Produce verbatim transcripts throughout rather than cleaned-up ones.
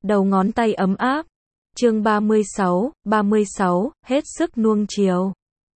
đầu ngón tay ấm áp. Chương ba mươi sáu, ba mươi sáu, hết sức nuông chiều.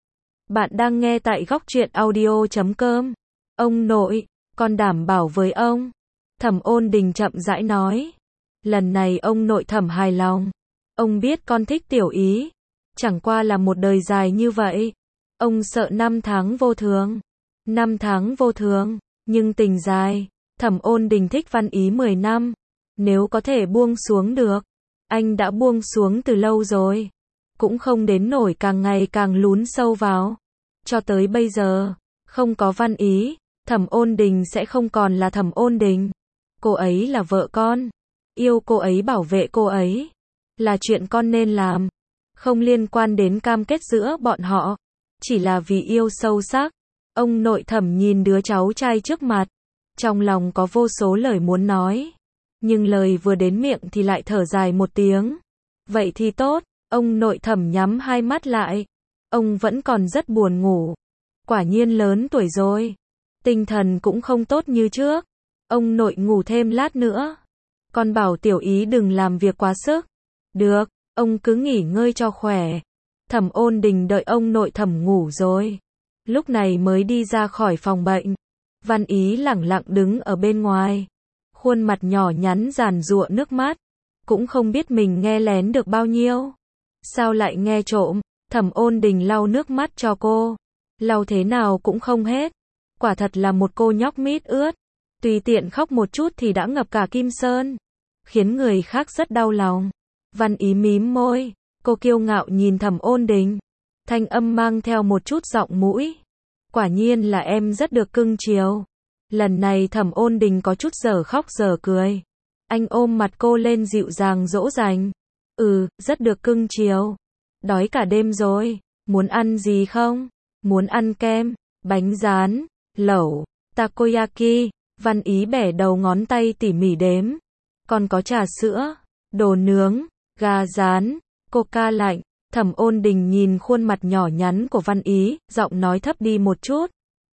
Bạn đang nghe tại góc truyện audio chấm com. Ông nội, con đảm bảo với ông. Thẩm Ôn Đình chậm rãi nói. Lần này ông nội Thẩm hài lòng. Ông biết con thích Tiểu Ý. Chẳng qua là một đời dài như vậy. Ông sợ năm tháng vô thường. Năm tháng vô thường, nhưng tình dài. Thẩm Ôn Đình thích Văn Ý mười năm. Nếu có thể buông xuống được. Anh đã buông xuống từ lâu rồi. Cũng không đến nổi càng ngày càng lún sâu vào. Cho tới bây giờ, không có Văn Ý, Thẩm Ôn Đình sẽ không còn là Thẩm Ôn Đình. Cô ấy là vợ con. Yêu cô ấy, bảo vệ cô ấy. Là chuyện con nên làm. Không liên quan đến cam kết giữa bọn họ. Chỉ là vì yêu sâu sắc. Ông nội Thẩm nhìn đứa cháu trai trước mặt. Trong lòng có vô số lời muốn nói. Nhưng lời vừa đến miệng thì lại thở dài một tiếng. Vậy thì tốt, ông nội Thẩm nhắm hai mắt lại. Ông vẫn còn rất buồn ngủ. Quả nhiên lớn tuổi rồi. Tinh thần cũng không tốt như trước. Ông nội ngủ thêm lát nữa. Con bảo Tiểu Ý đừng làm việc quá sức. Được, ông cứ nghỉ ngơi cho khỏe. Thẩm Ôn Đình đợi ông nội Thẩm ngủ rồi. Lúc này mới đi ra khỏi phòng bệnh. Văn Ý lẳng lặng đứng ở bên ngoài. Khuôn mặt nhỏ nhắn giàn giụa nước mắt. Cũng không biết mình nghe lén được bao nhiêu. Sao lại nghe trộm? Thẩm Ôn Đình lau nước mắt cho cô. Lau thế nào cũng không hết. Quả thật là một cô nhóc mít ướt. Tùy tiện khóc một chút thì đã ngập cả kim sơn. Khiến người khác rất đau lòng. Văn Ý mím môi. Cô kiêu ngạo nhìn Thẩm Ôn Đình. Thanh âm mang theo một chút giọng mũi. Quả nhiên là em rất được cưng chiều. Lần này Thẩm Ôn Đình có chút giờ khóc giờ cười. Anh ôm mặt cô lên dịu dàng dỗ dành. Ừ, rất được cưng chiều. Đói cả đêm rồi. Muốn ăn gì không? Muốn ăn kem, bánh rán, lẩu, takoyaki. Văn Ý bẻ đầu ngón tay tỉ mỉ đếm. Còn có trà sữa, đồ nướng, gà rán, coca lạnh. Thẩm Ôn Đình nhìn khuôn mặt nhỏ nhắn của Văn Ý, giọng nói thấp đi một chút.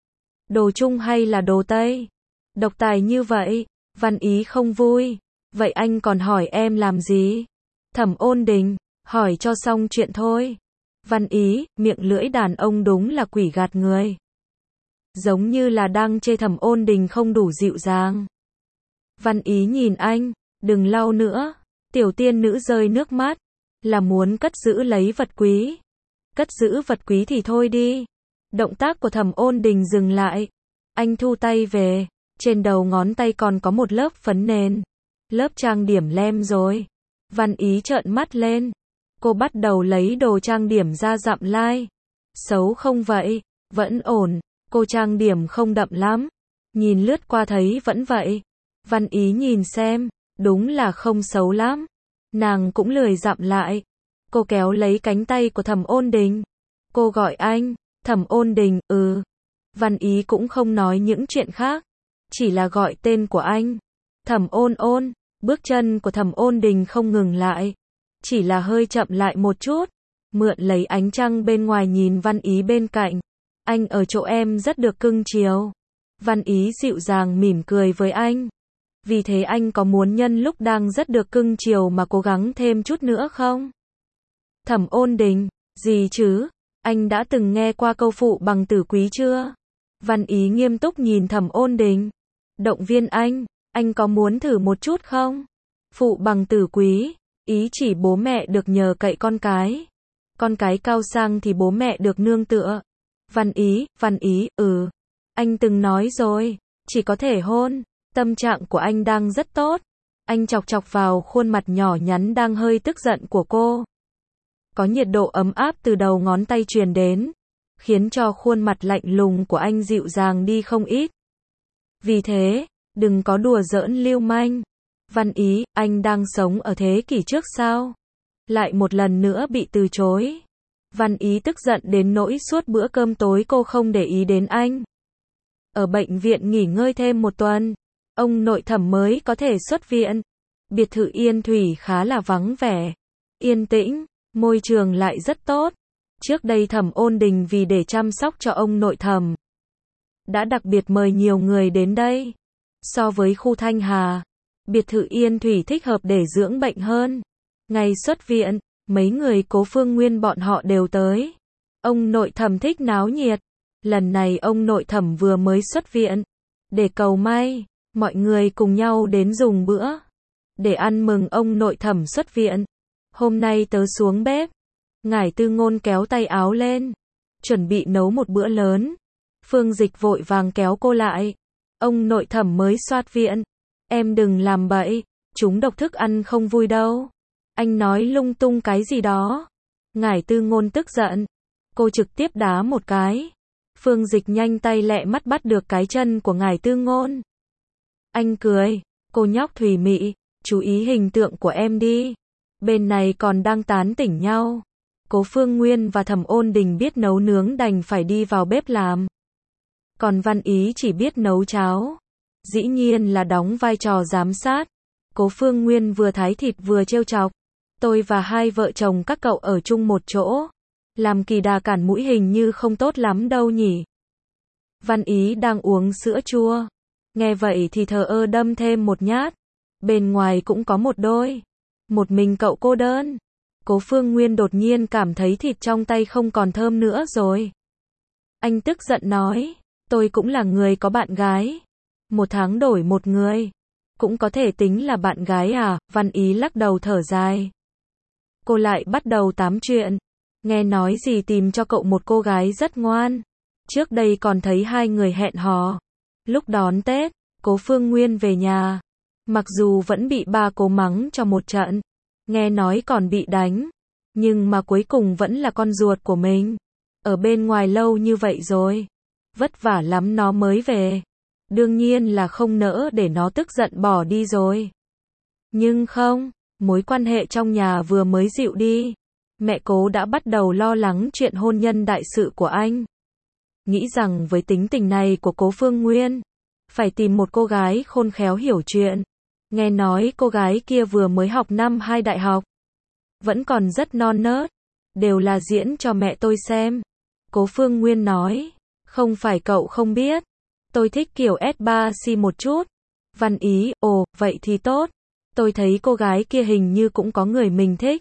Đồ Trung hay là đồ Tây? Độc tài như vậy. Văn Ý không vui. Vậy anh còn hỏi em làm gì? Thẩm Ôn Đình, hỏi cho xong chuyện thôi. Văn Ý, miệng lưỡi đàn ông đúng là quỷ gạt người. Giống như là đang chê Thẩm Ôn Đình không đủ dịu dàng. Văn Ý nhìn anh, đừng lau nữa. Tiểu tiên nữ rơi nước mắt. Là muốn cất giữ lấy vật quý. Cất giữ vật quý thì thôi đi. Động tác của Thẩm Ôn Đình dừng lại. Anh thu tay về. Trên đầu ngón tay còn có một lớp phấn nền. Lớp trang điểm lem rồi. Văn Ý trợn mắt lên. Cô bắt đầu lấy đồ trang điểm ra dặm lai. Xấu không vậy? Vẫn ổn. Cô trang điểm không đậm lắm. Nhìn lướt qua thấy vẫn vậy. Văn Ý nhìn xem. Đúng là không xấu lắm. Nàng cũng lười dặm lại. Cô kéo lấy cánh tay của Thẩm Ôn Đình. Cô gọi anh. Thẩm Ôn Đình, ừ. Văn Ý cũng không nói những chuyện khác. Chỉ là gọi tên của anh. Thẩm Ôn Ôn. Bước chân của Thẩm Ôn Đình không ngừng lại. Chỉ là hơi chậm lại một chút. Mượn lấy ánh trăng bên ngoài nhìn Văn Ý bên cạnh. Anh ở chỗ em rất được cưng chiều. Văn Ý dịu dàng mỉm cười với anh. Vì thế anh có muốn nhân lúc đang rất được cưng chiều mà cố gắng thêm chút nữa không? Thẩm Ôn Đình, gì chứ? Anh đã từng nghe qua câu phụ bằng tử quý chưa? Văn Ý nghiêm túc nhìn Thẩm Ôn Đình. Động viên anh, anh có muốn thử một chút không? Phụ bằng tử quý, ý chỉ bố mẹ được nhờ cậy con cái. Con cái cao sang thì bố mẹ được nương tựa. Văn Ý, Văn Ý, ừ. Anh từng nói rồi, chỉ có thể hôn. Tâm trạng của anh đang rất tốt. Anh chọc chọc vào khuôn mặt nhỏ nhắn đang hơi tức giận của cô. Có nhiệt độ ấm áp từ đầu ngón tay truyền đến. Khiến cho khuôn mặt lạnh lùng của anh dịu dàng đi không ít. Vì thế, đừng có đùa giỡn lưu manh. Văn Ý, anh đang sống ở thế kỷ trước sao? Lại một lần nữa bị từ chối. Văn Ý tức giận đến nỗi suốt bữa cơm tối cô không để ý đến anh. Ở bệnh viện nghỉ ngơi thêm một tuần. Ông nội Thẩm mới có thể xuất viện. Biệt thự Yên Thủy khá là vắng vẻ. Yên tĩnh, môi trường lại rất tốt. Trước đây Thẩm Ôn Đình vì để chăm sóc cho ông nội Thẩm đã đặc biệt mời nhiều người đến đây. So với khu Thanh Hà, biệt thự Yên Thủy thích hợp để dưỡng bệnh hơn. Ngày xuất viện, mấy người Cố Phương Nguyên bọn họ đều tới. Ông nội thẩm thích náo nhiệt. Lần này ông nội thẩm vừa mới xuất viện. Để cầu may, mọi người cùng nhau đến dùng bữa. Để ăn mừng ông nội thẩm xuất viện. Hôm nay tớ xuống bếp. Ngải Tư Ngôn kéo tay áo lên. Chuẩn bị nấu một bữa lớn. Phương Dịch vội vàng kéo cô lại. Ông nội thẩm mới soát viện. Em đừng làm bậy. Chúng độc thức ăn không vui đâu. Anh nói lung tung cái gì đó. Ngải Tư Ngôn tức giận. Cô trực tiếp đá một cái. Phương Dịch nhanh tay lẹ mắt bắt được cái chân của Ngải Tư Ngôn. Anh cười. Cô nhóc thùy mị. Chú ý hình tượng của em đi. Bên này còn đang tán tỉnh nhau. Cố Phương Nguyên và Thẩm Ôn Đình biết nấu nướng đành phải đi vào bếp làm. Còn Văn Ý chỉ biết nấu cháo. Dĩ nhiên là đóng vai trò giám sát. Cố Phương Nguyên vừa thái thịt vừa trêu chọc. Tôi và hai vợ chồng các cậu ở chung một chỗ. Làm kỳ đà cản mũi hình như không tốt lắm đâu nhỉ. Văn Ý đang uống sữa chua. Nghe vậy thì thờ ơ đâm thêm một nhát. Bên ngoài cũng có một đôi. Một mình cậu cô đơn. Cố Phương Nguyên đột nhiên cảm thấy thịt trong tay không còn thơm nữa rồi. Anh tức giận nói. Tôi cũng là người có bạn gái. Một tháng đổi một người. Cũng có thể tính là bạn gái à? Văn Ý lắc đầu thở dài. Cô lại bắt đầu tám chuyện. Nghe nói gì tìm cho cậu một cô gái rất ngoan. Trước đây còn thấy hai người hẹn hò. Lúc đón Tết, Cố Phương Nguyên về nhà. Mặc dù vẫn bị ba Cố mắng cho một trận. Nghe nói còn bị đánh. Nhưng mà cuối cùng vẫn là con ruột của mình. Ở bên ngoài lâu như vậy rồi. Vất vả lắm nó mới về. Đương nhiên là không nỡ để nó tức giận bỏ đi rồi. Nhưng không, mối quan hệ trong nhà vừa mới dịu đi. Mẹ Cố đã bắt đầu lo lắng chuyện hôn nhân đại sự của anh. Nghĩ rằng với tính tình này của Cố Phương Nguyên, phải tìm một cô gái khôn khéo hiểu chuyện. Nghe nói cô gái kia vừa mới học năm hai đại học. Vẫn còn rất non nớt. Đều là diễn cho mẹ tôi xem. Cố Phương Nguyên nói. Không phải cậu không biết. Tôi thích kiểu ét ba xê một chút. Văn Ý, ồ, vậy thì tốt. Tôi thấy cô gái kia hình như cũng có người mình thích.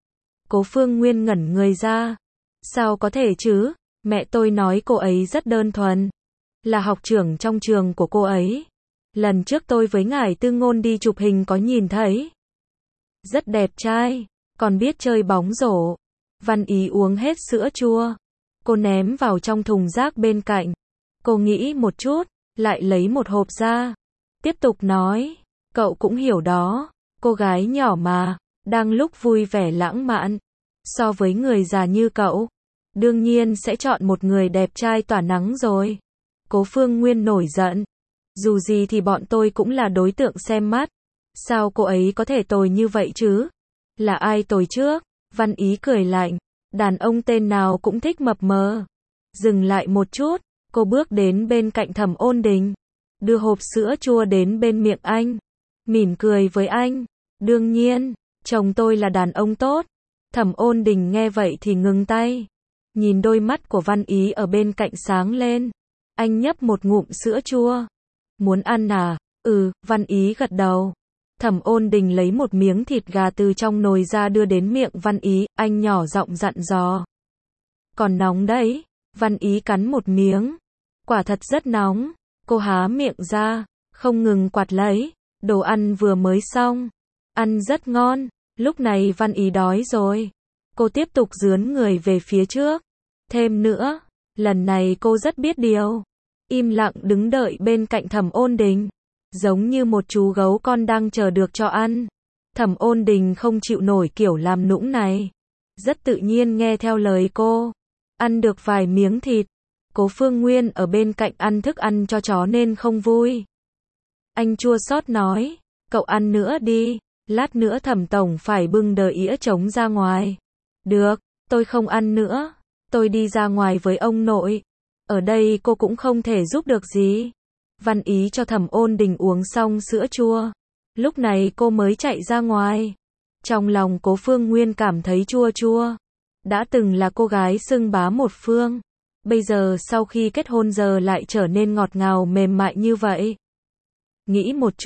Cố Phương Nguyên ngẩn người ra. Sao có thể chứ? Mẹ tôi nói cô ấy rất đơn thuần. Là học trưởng trong trường của cô ấy. Lần trước tôi với Ngải Tư Ngôn đi chụp hình có nhìn thấy. Rất đẹp trai. Còn biết chơi bóng rổ. Văn Ý uống hết sữa chua. Cô ném vào trong thùng rác bên cạnh. Cô nghĩ một chút. Lại lấy một hộp ra. Tiếp tục nói. Cậu cũng hiểu đó. Cô gái nhỏ mà. Đang lúc vui vẻ lãng mạn. So với người già như cậu. Đương nhiên sẽ chọn một người đẹp trai tỏa nắng rồi. Cố Phương Nguyên nổi giận. Dù gì thì bọn tôi cũng là đối tượng xem mắt. Sao cô ấy có thể tồi như vậy chứ? Là ai tồi trước? Văn Ý cười lạnh. Đàn ông tên nào cũng thích mập mờ. Dừng lại một chút. Cô bước đến bên cạnh Thẩm Ôn Đình. Đưa hộp sữa chua đến bên miệng anh. Mỉm cười với anh. Đương nhiên, chồng tôi là đàn ông tốt. Thẩm Ôn Đình nghe vậy thì ngừng tay. Nhìn đôi mắt của Văn Ý ở bên cạnh sáng lên. Anh nhấp một ngụm sữa chua. Muốn ăn à? Ừ, Văn Ý gật đầu. Thẩm Ôn Đình lấy một miếng thịt gà từ trong nồi ra đưa đến miệng Văn Ý, anh nhỏ giọng dặn dò. Còn nóng đấy. Văn Ý cắn một miếng. Quả thật rất nóng. Cô há miệng ra, không ngừng quạt lấy. Đồ ăn vừa mới xong. Ăn rất ngon. Lúc này Văn Ý đói rồi. Cô tiếp tục dướn người về phía trước. Thêm nữa, lần này cô rất biết điều. Im lặng đứng đợi bên cạnh Thẩm Ôn Đình. Giống như một chú gấu con đang chờ được cho ăn. Thẩm Ôn Đình không chịu nổi kiểu làm nũng này. Rất tự nhiên nghe theo lời cô. Ăn được vài miếng thịt. Cố Phương Nguyên ở bên cạnh ăn thức ăn cho chó nên không vui. Anh chua xót nói. Cậu ăn nữa đi. Lát nữa Thẩm tổng phải bưng đờ ĩa trống ra ngoài. Được, tôi không ăn nữa. Tôi đi ra ngoài với ông nội. Ở đây cô cũng không thể giúp được gì. Văn Ý cho Thẩm Ôn Đình uống xong sữa chua. Lúc này cô mới chạy ra ngoài. Trong lòng Cố Phương Nguyên cảm thấy chua chua. Đã từng là cô gái xưng bá một phương. Bây giờ sau khi kết hôn giờ lại trở nên ngọt ngào mềm mại như vậy. Nghĩ một chút,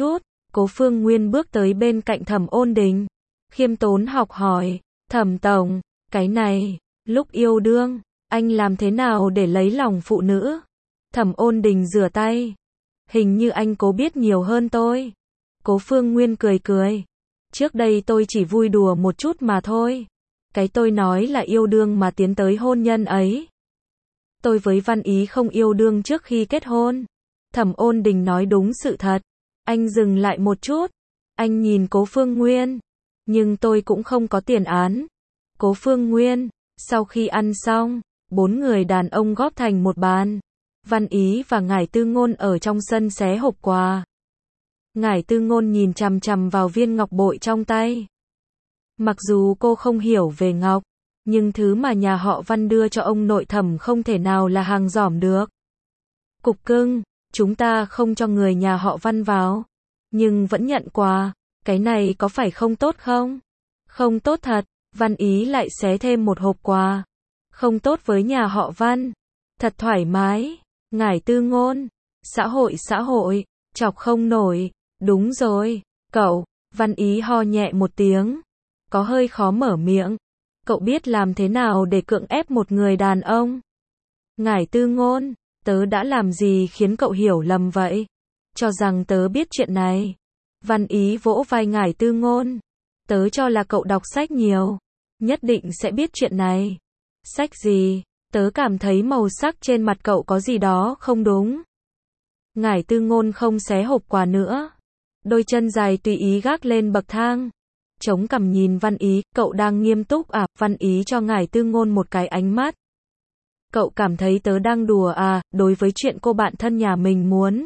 Cố Phương Nguyên bước tới bên cạnh Thẩm Ôn Đình, khiêm tốn học hỏi, Thẩm tổng, cái này, lúc yêu đương, anh làm thế nào để lấy lòng phụ nữ? Thẩm Ôn Đình rửa tay, hình như anh Cố biết nhiều hơn tôi. Cố Phương Nguyên cười cười, trước đây tôi chỉ vui đùa một chút mà thôi. Cái tôi nói là yêu đương mà tiến tới hôn nhân ấy. Tôi với Văn Ý không yêu đương trước khi kết hôn. Thẩm Ôn Đình nói đúng sự thật. Anh dừng lại một chút. Anh nhìn Cố Phương Nguyên. Nhưng tôi cũng không có tiền án. Cố Phương Nguyên. Sau khi ăn xong, bốn người đàn ông góp thành một bàn. Văn Ý và Ngải Tư Ngôn ở trong sân xé hộp quà. Ngải Tư Ngôn nhìn chằm chằm vào viên ngọc bội trong tay. Mặc dù cô không hiểu về ngọc, nhưng thứ mà nhà họ Văn đưa cho ông nội Thẩm không thể nào là hàng giỏm được. Cục cưng, chúng ta không cho người nhà họ Văn vào, nhưng vẫn nhận quà, cái này có phải không tốt không? Không tốt thật, Văn Ý lại xé thêm một hộp quà. Không tốt với nhà họ Văn. Thật thoải mái. Ngải Tư Ngôn, xã hội xã hội, chọc không nổi. Đúng rồi, cậu. Văn Ý ho nhẹ một tiếng, có hơi khó mở miệng. Cậu biết làm thế nào để cưỡng ép một người đàn ông? Ngải Tư Ngôn, tớ đã làm gì khiến cậu hiểu lầm vậy? Cho rằng tớ biết chuyện này. Văn Ý vỗ vai Ngải Tư Ngôn. Tớ cho là cậu đọc sách nhiều, nhất định sẽ biết chuyện này. Sách gì? Tớ cảm thấy màu sắc trên mặt cậu có gì đó không đúng. Ngải Tư Ngôn không xé hộp quà nữa. Đôi chân dài tùy ý gác lên bậc thang. Chống cằm nhìn Văn Ý, cậu đang nghiêm túc à? Văn Ý cho Ngải Tư Ngôn một cái ánh mắt. Cậu cảm thấy tớ đang đùa à, đối với chuyện cô bạn thân nhà mình muốn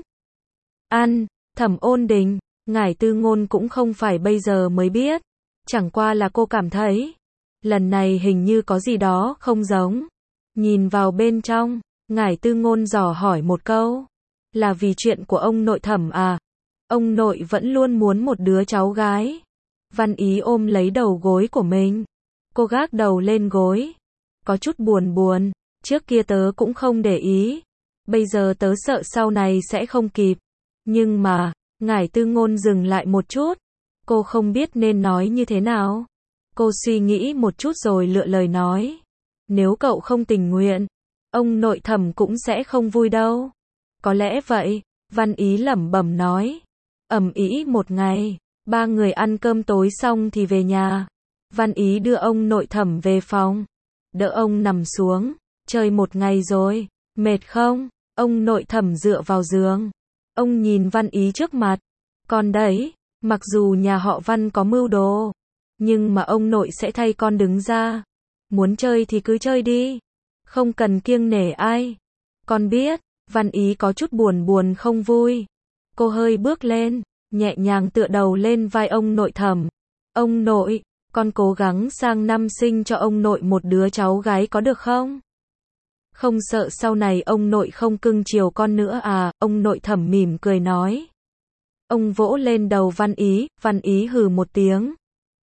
ăn. Thẩm Ôn Đình, Ngải Tư Ngôn cũng không phải bây giờ mới biết. Chẳng qua là cô cảm thấy, lần này hình như có gì đó không giống. Nhìn vào bên trong, Ngải Tư Ngôn dò hỏi một câu. Là vì chuyện của ông nội Thẩm à? Ông nội vẫn luôn muốn một đứa cháu gái. Văn Ý ôm lấy đầu gối của mình. Cô gác đầu lên gối. Có chút buồn buồn. Trước kia tớ cũng không để ý. Bây giờ tớ sợ sau này sẽ không kịp. Nhưng mà, Ngải Tư Ngôn dừng lại một chút. Cô không biết nên nói như thế nào. Cô suy nghĩ một chút rồi lựa lời nói. Nếu cậu không tình nguyện, ông nội Thẩm cũng sẽ không vui đâu. Có lẽ vậy, Văn Ý lẩm bẩm nói. Ầm ĩ một ngày, ba người ăn cơm tối xong thì về nhà. Văn Ý đưa ông nội Thẩm về phòng, đỡ ông nằm xuống. Chơi một ngày rồi, mệt không? Ông nội Thẩm dựa vào giường. Ông nhìn Văn Ý trước mặt. Con đấy, mặc dù nhà họ Văn có mưu đồ, nhưng mà ông nội sẽ thay con đứng ra. Muốn chơi thì cứ chơi đi, không cần kiêng nể ai. Con biết. Văn Ý có chút buồn buồn không vui. Cô hơi bước lên, nhẹ nhàng tựa đầu lên vai ông nội Thẩm. Ông nội, con cố gắng sang năm sinh cho ông nội một đứa cháu gái có được không? Không sợ sau này ông nội không cưng chiều con nữa à? Ông nội Thẩm mỉm cười nói. Ông vỗ lên đầu Văn Ý. Văn Ý hừ một tiếng.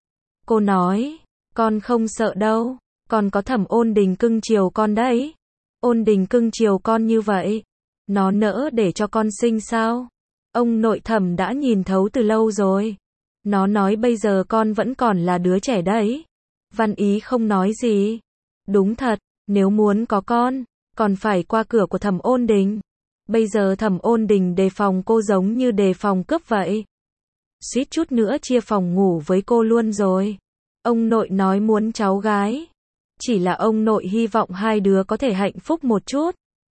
Cô nói, con không sợ đâu, còn có Thẩm Ôn Đình cưng chiều con đấy. Ôn Đình cưng chiều con như vậy, nó nỡ để cho con sinh sao? Ông nội Thẩm đã nhìn thấu từ lâu rồi. Nó nói bây giờ con vẫn còn là đứa trẻ đấy. Văn Ý không nói gì. Đúng thật, nếu muốn có con, còn phải qua cửa của Thẩm Ôn Đình. Bây giờ Thẩm Ôn Đình đề phòng cô giống như đề phòng cướp vậy. Suýt chút nữa chia phòng ngủ với cô luôn rồi. Ông nội nói muốn cháu gái. Chỉ là ông nội hy vọng hai đứa có thể hạnh phúc một chút.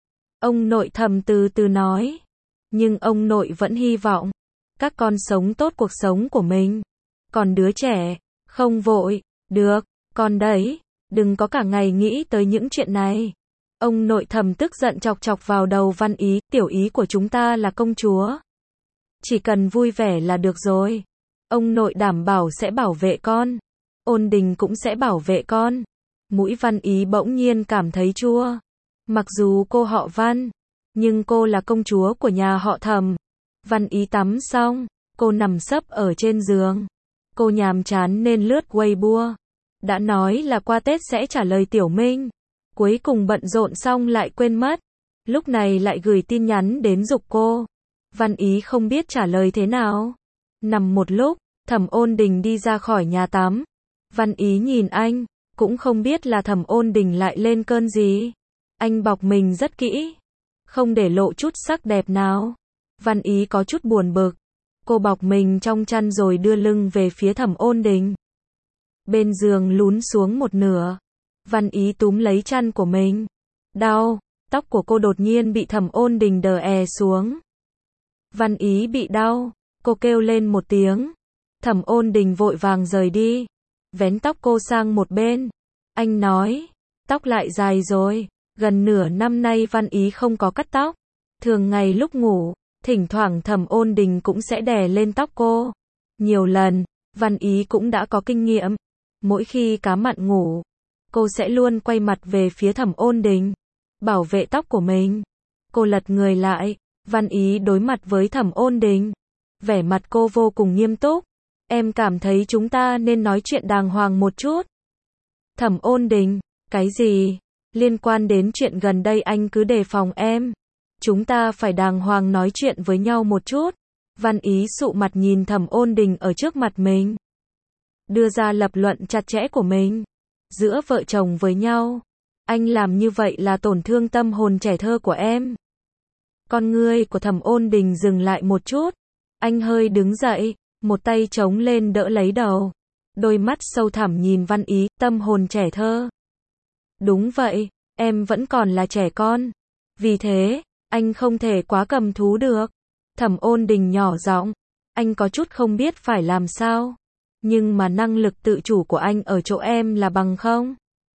Ông nội Thẩm từ từ nói. Nhưng ông nội vẫn hy vọng các con sống tốt cuộc sống của mình. Còn đứa trẻ, không vội. Được, con đấy, đừng có cả ngày nghĩ tới những chuyện này. Ông nội Thẩm tức giận chọc chọc vào đầu Văn Ý. Tiểu Ý của chúng ta là công chúa. Chỉ cần vui vẻ là được rồi. Ông nội đảm bảo sẽ bảo vệ con. Ôn Đình cũng sẽ bảo vệ con. Mũi Văn Ý bỗng nhiên cảm thấy chua. Mặc dù cô họ Văn, nhưng cô là công chúa của nhà họ Thẩm. Văn Ý tắm xong, cô nằm sấp ở trên giường. Cô nhàm chán nên lướt Weibo. Đã nói là qua Tết sẽ trả lời Tiểu Minh. Cuối cùng bận rộn xong lại quên mất. Lúc này lại gửi tin nhắn đến giục cô. Văn Ý không biết trả lời thế nào. Nằm một lúc, Thẩm Ôn Đình đi ra khỏi nhà tắm. Văn Ý nhìn anh, cũng không biết là Thẩm Ôn Đình lại lên cơn gì. Anh bọc mình rất kỹ, không để lộ chút sắc đẹp nào. Văn Ý có chút buồn bực. Cô bọc mình trong chăn rồi đưa lưng về phía Thẩm Ôn Đình. Bên giường lún xuống một nửa. Văn Ý túm lấy chăn của mình. Đau, tóc của cô đột nhiên bị Thẩm Ôn Đình đè è xuống. Văn Ý bị đau, cô kêu lên một tiếng. Thẩm Ôn Đình vội vàng rời đi, vén tóc cô sang một bên. Anh nói, tóc lại dài rồi, gần nửa năm nay Văn Ý không có cắt tóc. Thường ngày lúc ngủ, thỉnh thoảng Thẩm Ôn Đình cũng sẽ đè lên tóc cô. Nhiều lần, Văn Ý cũng đã có kinh nghiệm. Mỗi khi cá mặn ngủ, cô sẽ luôn quay mặt về phía Thẩm Ôn Đình, bảo vệ tóc của mình. Cô lật người lại, Văn Ý đối mặt với Thẩm Ôn Đình. Vẻ mặt cô vô cùng nghiêm túc. Em cảm thấy chúng ta nên nói chuyện đàng hoàng một chút. Thẩm Ôn Đình, cái gì? Liên quan đến chuyện gần đây anh cứ đề phòng em. Chúng ta phải đàng hoàng nói chuyện với nhau một chút. Văn Ý sụ mặt nhìn Thẩm Ôn Đình ở trước mặt mình, đưa ra lập luận chặt chẽ của mình. Giữa vợ chồng với nhau, anh làm như vậy là tổn thương tâm hồn trẻ thơ của em. Con ngươi của Thẩm Ôn Đình dừng lại một chút. Anh hơi đứng dậy, một tay chống lên đỡ lấy đầu. Đôi mắt sâu thẳm nhìn Văn Ý, tâm hồn trẻ thơ. Đúng vậy, em vẫn còn là trẻ con. Vì thế, anh không thể quá cầm thú được. Thẩm Ôn Đình nhỏ giọng, anh có chút không biết phải làm sao. Nhưng mà năng lực tự chủ của anh ở chỗ em là bằng không.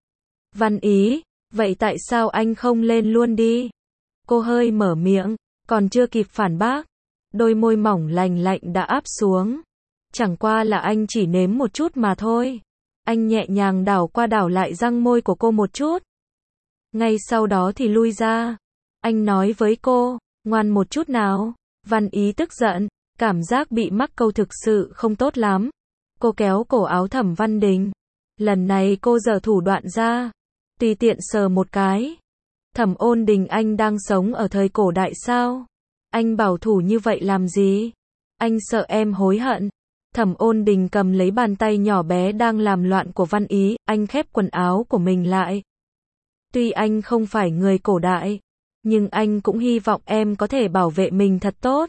Văn Ý, vậy tại sao anh không lên luôn đi? Cô hơi mở miệng, còn chưa kịp phản bác. Đôi môi mỏng lành lạnh đã áp xuống. Chẳng qua là anh chỉ nếm một chút mà thôi. Anh nhẹ nhàng đảo qua đảo lại răng môi của cô một chút. Ngay sau đó thì lui ra. Anh nói với cô, ngoan một chút nào. Văn Ý tức giận, cảm giác bị mắc câu thực sự không tốt lắm. Cô kéo cổ áo Thẩm Văn Đình. Lần này cô giở thủ đoạn ra, tùy tiện sờ một cái. Thẩm Ôn Đình, anh đang sống ở thời cổ đại sao? Anh bảo thủ như vậy làm gì? Anh sợ em hối hận. Thẩm Ôn Đình cầm lấy bàn tay nhỏ bé đang làm loạn của Văn Ý, anh khép quần áo của mình lại. Tuy anh không phải người cổ đại, nhưng anh cũng hy vọng em có thể bảo vệ mình thật tốt.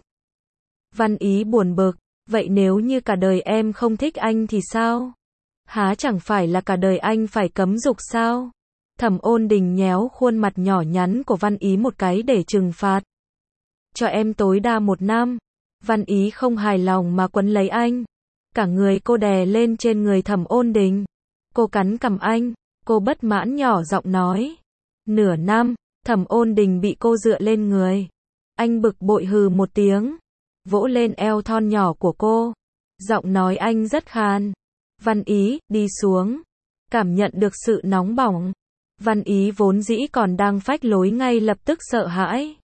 Văn Ý buồn bực, vậy nếu như cả đời em không thích anh thì sao? Há chẳng phải là cả đời anh phải cấm dục sao? Thẩm Ôn Đình nhéo khuôn mặt nhỏ nhắn của Văn Ý một cái để trừng phạt. Cho em tối đa một năm. Văn Ý không hài lòng mà quấn lấy anh. Cả người cô đè lên trên người Thẩm Ôn Đình. Cô cắn cằm anh. Cô bất mãn nhỏ giọng nói. Nửa năm. Thẩm Ôn Đình bị cô dựa lên người. Anh bực bội hừ một tiếng, vỗ lên eo thon nhỏ của cô. Giọng nói anh rất khàn. Văn Ý, đi xuống. Cảm nhận được sự nóng bỏng. Văn Ý vốn dĩ còn đang phách lối ngay lập tức sợ hãi.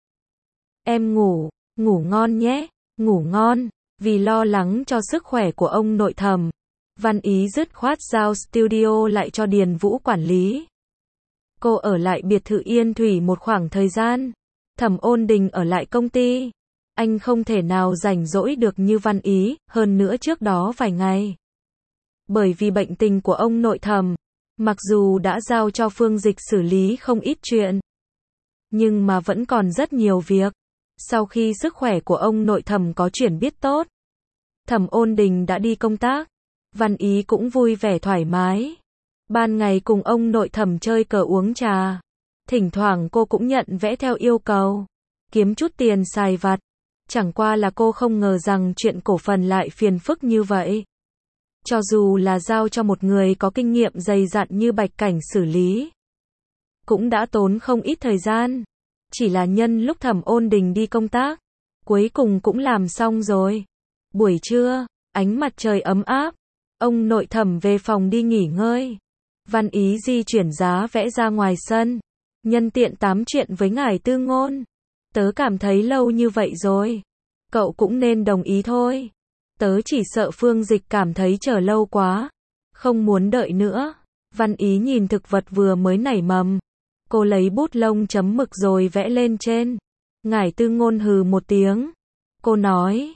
Em ngủ, ngủ ngon nhé, ngủ ngon. Vì lo lắng cho sức khỏe của ông nội Thẩm, Văn Ý dứt khoát giao studio lại cho Điền Vũ quản lý. Cô ở lại biệt thự Yên Thủy một khoảng thời gian. Thẩm Ôn Đình ở lại công ty. Anh không thể nào rảnh rỗi được như Văn Ý, hơn nữa trước đó vài ngày. Bởi vì bệnh tình của ông nội Thẩm, mặc dù đã giao cho Phương Dịch xử lý không ít chuyện, nhưng mà vẫn còn rất nhiều việc. Sau khi sức khỏe của ông nội Thẩm có chuyển biến tốt, Thẩm Ôn Đình đã đi công tác. Văn Ý cũng vui vẻ thoải mái. Ban ngày cùng ông nội Thẩm chơi cờ uống trà. Thỉnh thoảng cô cũng nhận vẽ theo yêu cầu, kiếm chút tiền xài vặt. Chẳng qua là cô không ngờ rằng chuyện cổ phần lại phiền phức như vậy. Cho dù là giao cho một người có kinh nghiệm dày dặn như Bạch Cảnh xử lý, cũng đã tốn không ít thời gian. Chỉ là nhân lúc Thẩm Ôn Đình đi công tác, cuối cùng cũng làm xong rồi. Buổi trưa, ánh mặt trời ấm áp, ông nội Thẩm về phòng đi nghỉ ngơi. Văn Ý di chuyển giá vẽ ra ngoài sân, nhân tiện tám chuyện với ngài Tư Ngôn. Tớ cảm thấy lâu như vậy rồi, cậu cũng nên đồng ý thôi. Tớ chỉ sợ Phương Dịch cảm thấy chờ lâu quá, không muốn đợi nữa. Văn Ý nhìn thực vật vừa mới nảy mầm, cô lấy bút lông chấm mực rồi vẽ lên trên. Ngải Tư Ngôn hừ một tiếng. Cô nói,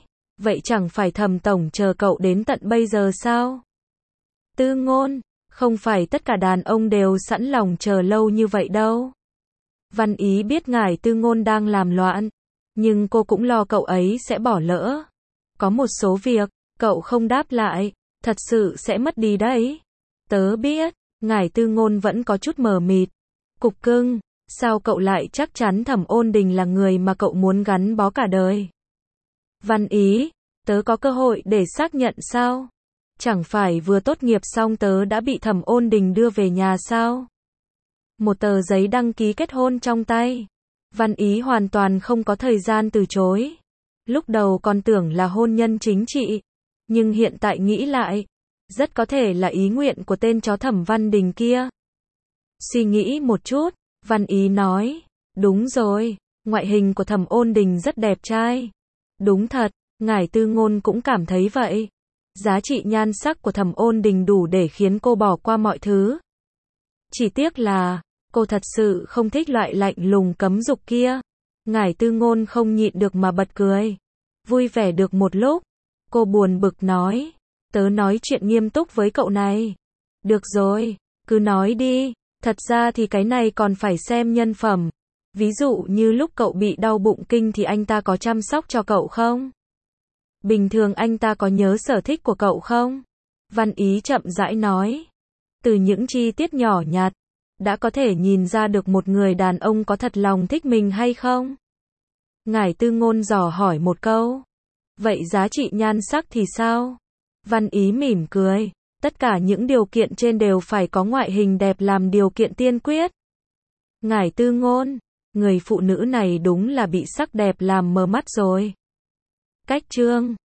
vậy chẳng phải Thẩm tổng chờ cậu đến tận bây giờ sao? Tư Ngôn, không phải tất cả đàn ông đều sẵn lòng chờ lâu như vậy đâu. Văn Ý biết ngài Tư Ngôn đang làm loạn, nhưng cô cũng lo cậu ấy sẽ bỏ lỡ. Có một số việc, cậu không đáp lại, thật sự sẽ mất đi đấy. Tớ biết, ngài Tư Ngôn vẫn có chút mờ mịt. Cục cưng, sao cậu lại chắc chắn Thẩm Ôn Đình là người mà cậu muốn gắn bó cả đời? Văn Ý, tớ có cơ hội để xác nhận sao? Chẳng phải vừa tốt nghiệp xong tớ đã bị Thẩm Ôn Đình đưa về nhà sao? Một tờ giấy đăng ký kết hôn trong tay. Văn Ý hoàn toàn không có thời gian từ chối. Lúc đầu còn tưởng là hôn nhân chính trị, nhưng hiện tại nghĩ lại, rất có thể là ý nguyện của tên chó Thẩm Văn Đình kia. Suy nghĩ một chút, Văn Ý nói, đúng rồi, ngoại hình của Thẩm Ôn Đình rất đẹp trai. Đúng thật, ngài Tư Ngôn cũng cảm thấy vậy. Giá trị nhan sắc của Thẩm Ôn Đình đủ để khiến cô bỏ qua mọi thứ. Chỉ tiếc là, cô thật sự không thích loại lạnh lùng cấm dục kia. Ngài Tư Ngôn không nhịn được mà bật cười. Vui vẻ được một lúc, cô buồn bực nói, tớ nói chuyện nghiêm túc với cậu này. Được rồi, cứ nói đi, thật ra thì cái này còn phải xem nhân phẩm. Ví dụ như lúc cậu bị đau bụng kinh thì anh ta có chăm sóc cho cậu không? Bình thường anh ta có nhớ sở thích của cậu không? Văn Ý chậm rãi nói. Từ những chi tiết nhỏ nhặt, đã có thể nhìn ra được một người đàn ông có thật lòng thích mình hay không? Ngài Tư Ngôn dò hỏi một câu. Vậy giá trị nhan sắc thì sao? Văn Ý mỉm cười. Tất cả những điều kiện trên đều phải có ngoại hình đẹp làm điều kiện tiên quyết. Ngài Tư Ngôn, người phụ nữ này đúng là bị sắc đẹp làm mờ mắt rồi. Cách chương